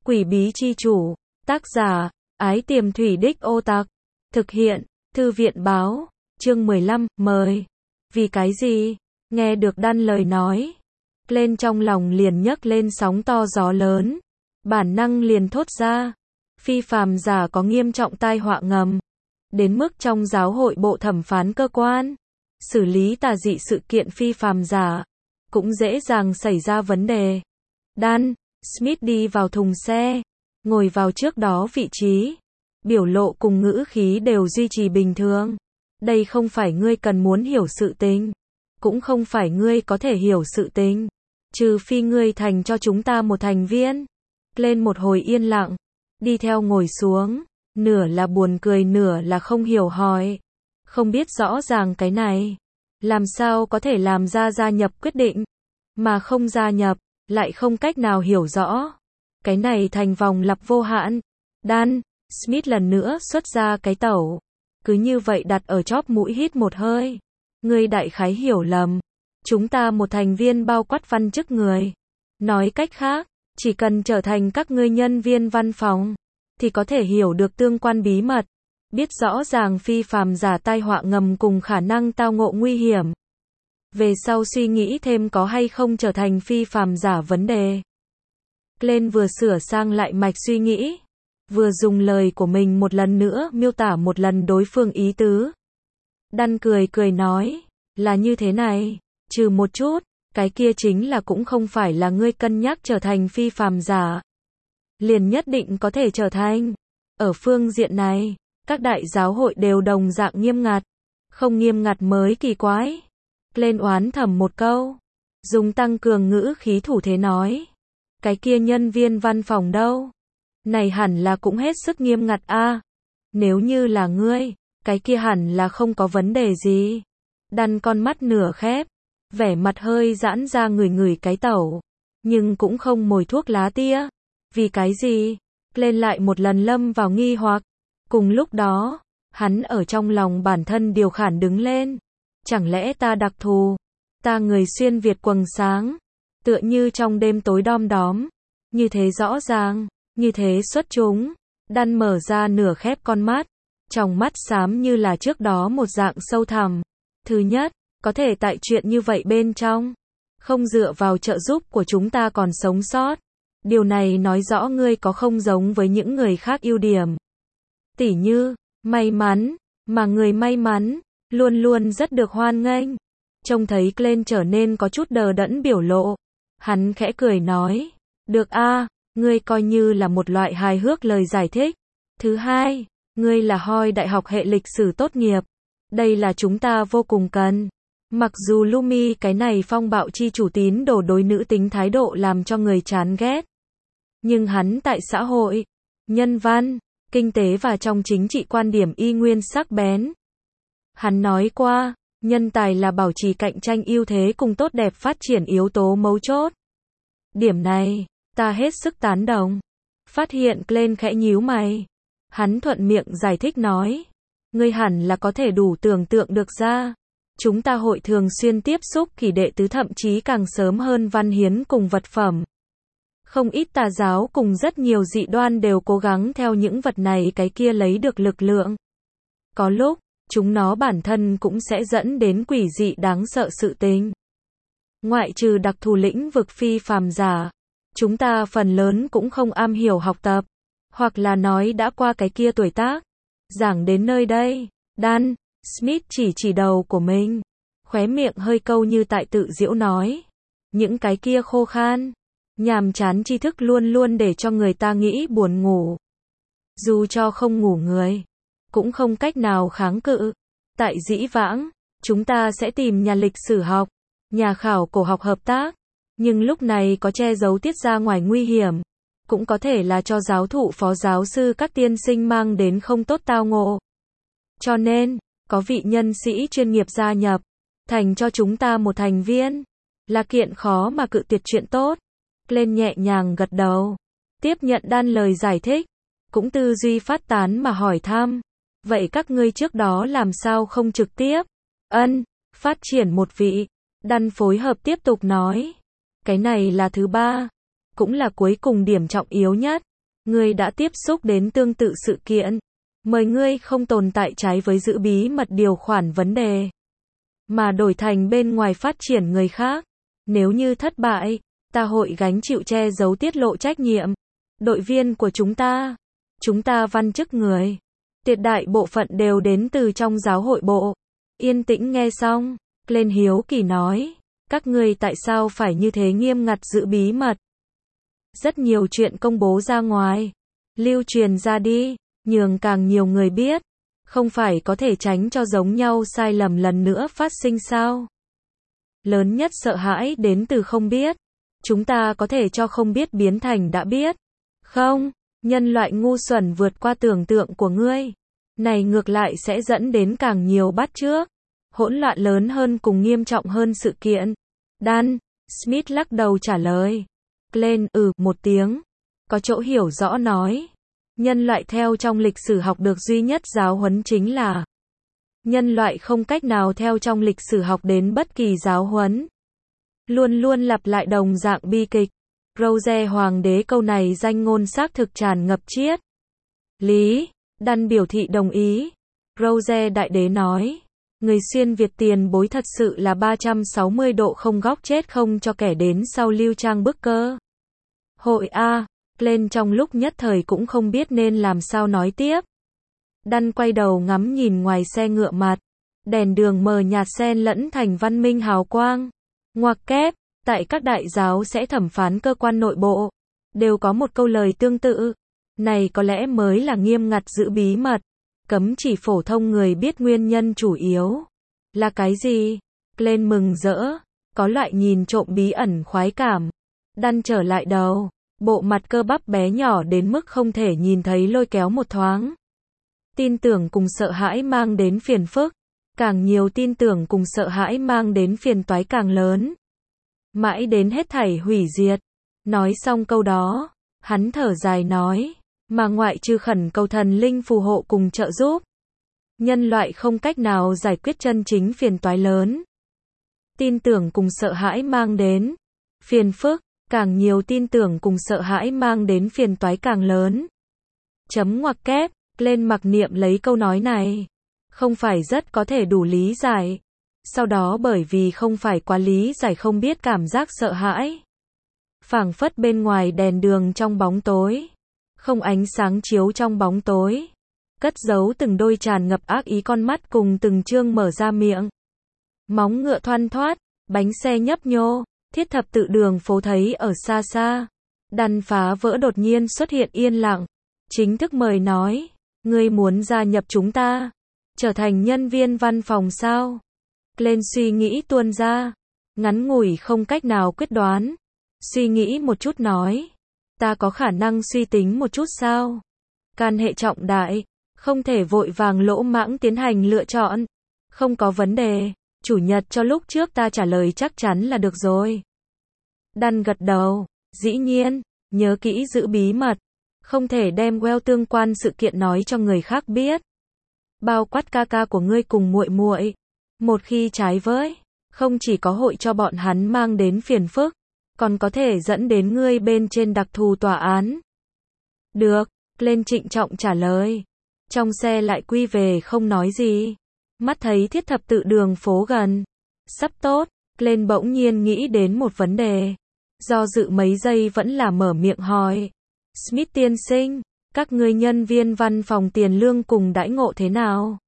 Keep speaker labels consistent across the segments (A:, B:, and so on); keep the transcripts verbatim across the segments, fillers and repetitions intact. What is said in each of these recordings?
A: Quỷ bí chi chủ, tác giả, Ái Tiềm Thủy Đích Ô Tặc, thực hiện, Thư viện báo, chương mười lăm, mời. Vì cái gì? Nghe được Đan lời nói, lên trong lòng liền nhấc lên sóng to gió lớn, bản năng liền thốt ra, phi phàm giả có nghiêm trọng tai họa ngầm, đến mức trong giáo hội bộ thẩm phán cơ quan, xử lý tà dị sự kiện phi phàm giả, cũng dễ dàng xảy ra vấn đề. Dan Smith đi vào thùng xe, ngồi vào trước đó vị trí, biểu lộ cùng ngữ khí đều duy trì bình thường. Đây không phải ngươi cần muốn hiểu sự tình, cũng không phải ngươi có thể hiểu sự tình, trừ phi ngươi thành cho chúng ta một thành viên. Lên một hồi yên lặng, đi theo ngồi xuống, nửa là buồn cười nửa là không hiểu hỏi, không biết rõ ràng cái này, làm sao có thể làm ra gia nhập quyết định, mà không gia nhập, lại không cách nào hiểu rõ. Cái này thành vòng lặp vô hạn. Dan Smith lần nữa xuất ra cái tẩu, cứ như vậy đặt ở chóp mũi hít một hơi. Ngươi đại khái hiểu lầm, chúng ta một thành viên bao quát văn chức người. Nói cách khác, chỉ cần trở thành các ngươi nhân viên văn phòng, thì có thể hiểu được tương quan bí mật, biết rõ ràng phi phàm giả tai họa ngầm cùng khả năng tao ngộ nguy hiểm. Về sau suy nghĩ thêm có hay không trở thành phi phàm giả vấn đề. Glenn vừa sửa sang lại mạch suy nghĩ, vừa dùng lời của mình một lần nữa miêu tả một lần đối phương ý tứ. Dan cười cười nói, là như thế này, trừ một chút, cái kia chính là cũng không phải là ngươi cân nhắc trở thành phi phàm giả, liền nhất định có thể trở thành. Ở phương diện này, các đại giáo hội đều đồng dạng nghiêm ngặt, không nghiêm ngặt mới kỳ quái. Lên oán thầm một câu, dùng tăng cường ngữ khí thủ thế nói, cái kia nhân viên văn phòng đâu? Này hẳn là cũng hết sức nghiêm ngặt a. À? Nếu như là ngươi, cái kia hẳn là không có vấn đề gì. Dan con mắt nửa khép, vẻ mặt hơi giãn ra ngửi ngửi cái tẩu, nhưng cũng không mồi thuốc lá tia. Vì cái gì? Lên lại một lần lâm vào nghi hoặc. Cùng lúc đó, hắn ở trong lòng bản thân điều khản đứng lên. Chẳng lẽ ta đặc thù, ta người xuyên Việt quầng sáng, tựa như trong đêm tối đom đóm, như thế rõ ràng, như thế xuất chúng. Dan mở ra nửa khép con mắt, trong mắt xám như là trước đó một dạng sâu thẳm. Thứ nhất, có thể tại chuyện như vậy bên trong, không dựa vào trợ giúp của chúng ta còn sống sót. Điều này nói rõ ngươi có không giống với những người khác ưu điểm. Tỉ như, may mắn, mà người may mắn luôn luôn rất được hoan nghênh. Trông thấy Glenn trở nên có chút đờ đẫn biểu lộ, hắn khẽ cười nói, được a, à, ngươi coi như là một loại hài hước lời giải thích. Thứ hai, ngươi là Hoi đại học hệ lịch sử tốt nghiệp. Đây là chúng ta vô cùng cần. Mặc dù Lumi cái này phong bạo chi chủ tín đồ đối nữ tính thái độ làm cho người chán ghét, nhưng hắn tại xã hội, nhân văn, kinh tế và trong chính trị quan điểm y nguyên sắc bén. Hắn nói qua, nhân tài là bảo trì cạnh tranh ưu thế cùng tốt đẹp phát triển yếu tố mấu chốt. Điểm này, ta hết sức tán đồng. Phát hiện Glenn khẽ nhíu mày. Hắn thuận miệng giải thích nói, ngươi hẳn là có thể đủ tưởng tượng được ra. Chúng ta hội thường xuyên tiếp xúc kỷ đệ tứ thậm chí càng sớm hơn văn hiến cùng vật phẩm. Không ít tà giáo cùng rất nhiều dị đoan đều cố gắng theo những vật này cái kia lấy được lực lượng. Có lúc, chúng nó bản thân cũng sẽ dẫn đến quỷ dị đáng sợ sự tình. Ngoại trừ đặc thù lĩnh vực phi phàm giả, chúng ta phần lớn cũng không am hiểu học tập, hoặc là nói đã qua cái kia tuổi tác. Giảng đến nơi đây, Dan Smith chỉ chỉ đầu của mình, khóe miệng hơi câu như tại tự giễu nói, những cái kia khô khan, nhàm chán tri thức luôn luôn để cho người ta nghĩ buồn ngủ. Dù cho không ngủ người, cũng không cách nào kháng cự. Tại dĩ vãng, chúng ta sẽ tìm nhà lịch sử học, nhà khảo cổ học hợp tác, nhưng lúc này có che giấu tiết ra ngoài nguy hiểm, cũng có thể là cho giáo thụ phó giáo sư các tiên sinh mang đến không tốt tao ngộ. Cho nên, có vị nhân sĩ chuyên nghiệp gia nhập, thành cho chúng ta một thành viên, là kiện khó mà cự tuyệt chuyện tốt. Glenn nhẹ nhàng gật đầu, tiếp nhận Dan lời giải thích, cũng tư duy phát tán mà hỏi thăm, vậy các ngươi trước đó làm sao không trực tiếp, ân, phát triển một vị. Dan phối hợp tiếp tục nói, cái này là thứ ba, cũng là cuối cùng điểm trọng yếu nhất. Ngươi đã tiếp xúc đến tương tự sự kiện. Mời ngươi không tồn tại trái với giữ bí mật điều khoản vấn đề, mà đổi thành bên ngoài phát triển người khác. Nếu như thất bại, ta hội gánh chịu che giấu tiết lộ trách nhiệm. Đội viên của chúng ta, chúng ta văn chức người, tuyệt đại bộ phận đều đến từ trong giáo hội bộ. Yên tĩnh nghe xong, Glenn hiếu kỳ nói, các ngươi tại sao phải như thế nghiêm ngặt giữ bí mật? Rất nhiều chuyện công bố ra ngoài, lưu truyền ra đi, nhường càng nhiều người biết, không phải có thể tránh cho giống nhau sai lầm lần nữa phát sinh sao? Lớn nhất sợ hãi đến từ không biết. Chúng ta có thể cho không biết biến thành đã biết. Không, nhân loại ngu xuẩn vượt qua tưởng tượng của ngươi. Này ngược lại sẽ dẫn đến càng nhiều bắt chước, hỗn loạn lớn hơn cùng nghiêm trọng hơn sự kiện. Dan, Smith lắc đầu trả lời. Glenn, ừ, một tiếng. Có chỗ hiểu rõ nói. Nhân loại theo trong lịch sử học được duy nhất giáo huấn chính là nhân loại không cách nào theo trong lịch sử học đến bất kỳ giáo huấn. Luôn luôn lặp lại đồng dạng bi kịch. Rose Hoàng đế câu này danh ngôn xác thực tràn ngập triết lý. Dan biểu thị đồng ý. Rose Đại đế nói, người xuyên Việt tiền bối thật sự là ba trăm sáu mươi độ không góc chết không cho kẻ đến sau lưu trang bức cơ. Hội A, Glenn trong lúc nhất thời cũng không biết nên làm sao nói tiếp. Dan quay đầu ngắm nhìn ngoài xe ngựa mặt, đèn đường mờ nhạt xen lẫn thành văn minh hào quang. Ngoặc kép, tại các đại giáo sẽ thẩm phán cơ quan nội bộ, đều có một câu lời tương tự. Này có lẽ mới là nghiêm ngặt giữ bí mật, cấm chỉ phổ thông người biết nguyên nhân chủ yếu. Là cái gì? Glenn mừng rỡ, có loại nhìn trộm bí ẩn khoái cảm. Dan trở lại đầu, bộ mặt cơ bắp bé nhỏ đến mức không thể nhìn thấy lôi kéo một thoáng. Tin tưởng cùng sợ hãi mang đến phiền phức, càng nhiều tin tưởng cùng sợ hãi mang đến phiền toái càng lớn. Mãi đến hết thảy hủy diệt. Nói xong câu đó, hắn thở dài nói, mà ngoại trừ khẩn cầu thần linh phù hộ cùng trợ giúp, nhân loại không cách nào giải quyết chân chính phiền toái lớn. Tin tưởng cùng sợ hãi mang đến phiền phức, càng nhiều tin tưởng cùng sợ hãi mang đến phiền toái càng lớn. Chấm ngoặc kép, Glenn mặc niệm lấy câu nói này. Không phải rất có thể đủ lý giải. Sau đó bởi vì không phải quá lý giải không biết cảm giác sợ hãi. Phảng phất bên ngoài đèn đường trong bóng tối. Không ánh sáng chiếu trong bóng tối. Cất giấu từng đôi tràn ngập ác ý con mắt cùng từng chương mở ra miệng. Móng ngựa thoăn thoát, bánh xe nhấp nhô, thiết thập tự đường phố thấy ở xa xa. Dan phá vỡ đột nhiên xuất hiện yên lặng. Chính thức mời nói, ngươi muốn gia nhập chúng ta, trở thành nhân viên văn phòng sao? Glenn suy nghĩ tuôn ra, ngắn ngủi không cách nào quyết đoán. Suy nghĩ một chút nói, ta có khả năng suy tính một chút sao? Can hệ trọng đại, không thể vội vàng lỗ mãng tiến hành lựa chọn. Không có vấn đề, chủ nhật cho lúc trước ta trả lời chắc chắn là được rồi. Dan gật đầu, dĩ nhiên, nhớ kỹ giữ bí mật, không thể đem well tương quan sự kiện nói cho người khác biết. Bao quát ca ca của ngươi cùng muội muội. Một khi trái với, không chỉ có hội cho bọn hắn mang đến phiền phức, còn có thể dẫn đến ngươi bên trên đặc thù tòa án. Được, Glenn trịnh trọng trả lời. Trong xe lại quy về không nói gì. Mắt thấy thiết thập tự đường phố gần. Sắp tốt, Glenn bỗng nhiên nghĩ đến một vấn đề. Do dự mấy giây vẫn là mở miệng hỏi. Smith tiên sinh, các ngươi nhân viên văn phòng tiền lương cùng đãi ngộ thế nào?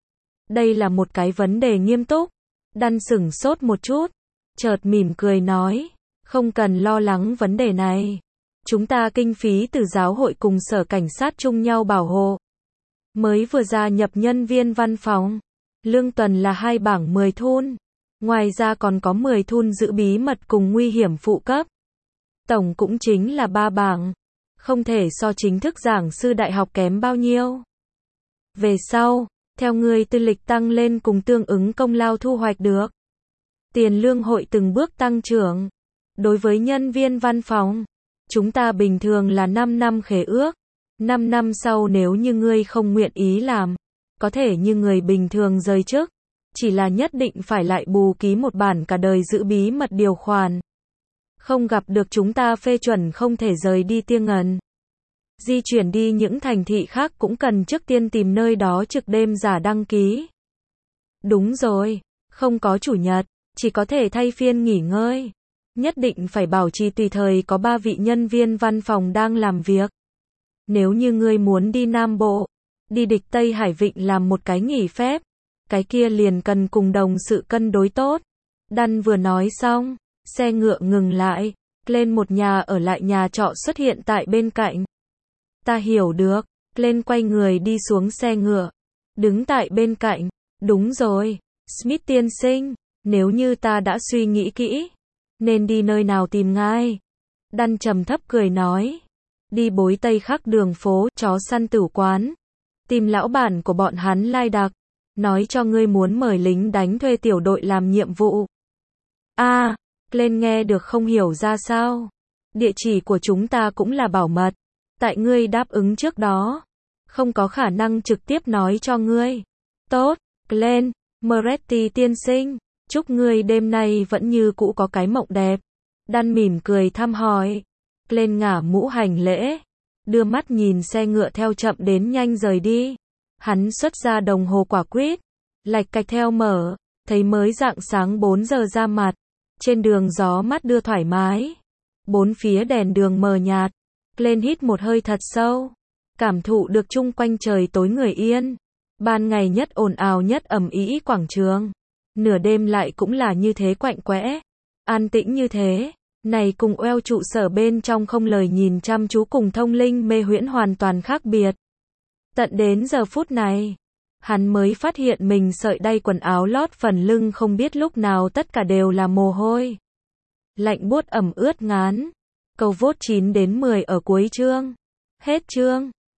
A: Đây là một cái vấn đề nghiêm túc. Dan sửng sốt một chút, chợt mỉm cười nói, không cần lo lắng vấn đề này. Chúng ta kinh phí từ giáo hội cùng sở cảnh sát chung nhau bảo hộ. Mới vừa gia nhập nhân viên văn phòng, lương tuần là hai bảng mười thun. Ngoài ra còn có mười thun giữ bí mật cùng nguy hiểm phụ cấp. Tổng cũng chính là ba bảng. Không thể so chính thức giảng sư đại học kém bao nhiêu. Về sau, theo người tư lịch tăng lên cùng tương ứng công lao thu hoạch được, tiền lương hội từng bước tăng trưởng. Đối với nhân viên văn phòng, chúng ta bình thường là năm năm khế ước. năm năm sau nếu như ngươi không nguyện ý làm, có thể như người bình thường rời chức. Chỉ là nhất định phải lại bù ký một bản cả đời giữ bí mật điều khoản. Không gặp được chúng ta phê chuẩn không thể rời đi Tiêng Ngần. Di chuyển đi những thành thị khác cũng cần trước tiên tìm nơi đó trực đêm giả đăng ký. Đúng rồi, không có chủ nhật, chỉ có thể thay phiên nghỉ ngơi. Nhất định phải bảo trì tùy thời có ba vị nhân viên văn phòng đang làm việc. Nếu như ngươi muốn đi Nam Bộ, đi địch Tây Hải Vịnh làm một cái nghỉ phép, cái kia liền cần cùng đồng sự cân đối tốt. Đan vừa nói xong, xe ngựa ngừng lại, lên một nhà ở lại nhà trọ xuất hiện tại bên cạnh. Ta hiểu được, lên quay người đi xuống xe ngựa, đứng tại bên cạnh. Đúng rồi, Smith tiên sinh, nếu như ta đã suy nghĩ kỹ, nên đi nơi nào tìm ngài? Đan trầm thấp cười nói, đi bối Tây Khắc đường phố, chó săn tử quán, tìm lão bản của bọn hắn lai đặc, nói cho ngươi muốn mời lính đánh thuê tiểu đội làm nhiệm vụ. A, à, lên nghe được không hiểu ra sao? Địa chỉ của chúng ta cũng là bảo mật, tại ngươi đáp ứng trước đó, không có khả năng trực tiếp nói cho ngươi. Tốt, Glenn, Moretti tiên sinh, chúc ngươi đêm nay vẫn như cũ có cái mộng đẹp. Đan mỉm cười thăm hỏi. Glenn ngả mũ hành lễ, đưa mắt nhìn xe ngựa theo chậm đến nhanh rời đi. Hắn xuất ra đồng hồ quả quýt, lạch cạch theo mở, thấy mới rạng sáng bốn giờ ra mặt. Trên đường gió mát đưa thoải mái, bốn phía đèn đường mờ nhạt. Glenn hít một hơi thật sâu, cảm thụ được chung quanh trời tối người yên. Ban ngày nhất ồn ào nhất ầm ĩ quảng trường, nửa đêm lại cũng là như thế quạnh quẽ, an tĩnh như thế. Này cùng oeo trụ sở bên trong không lời nhìn chăm chú cùng thông linh mê huyễn hoàn toàn khác biệt. Tận đến giờ phút này, hắn mới phát hiện mình sợi đay quần áo lót phần lưng không biết lúc nào tất cả đều là mồ hôi. Lạnh buốt ẩm ướt ngán. Câu vốt chín đến mười ở cuối chương. Hết chương.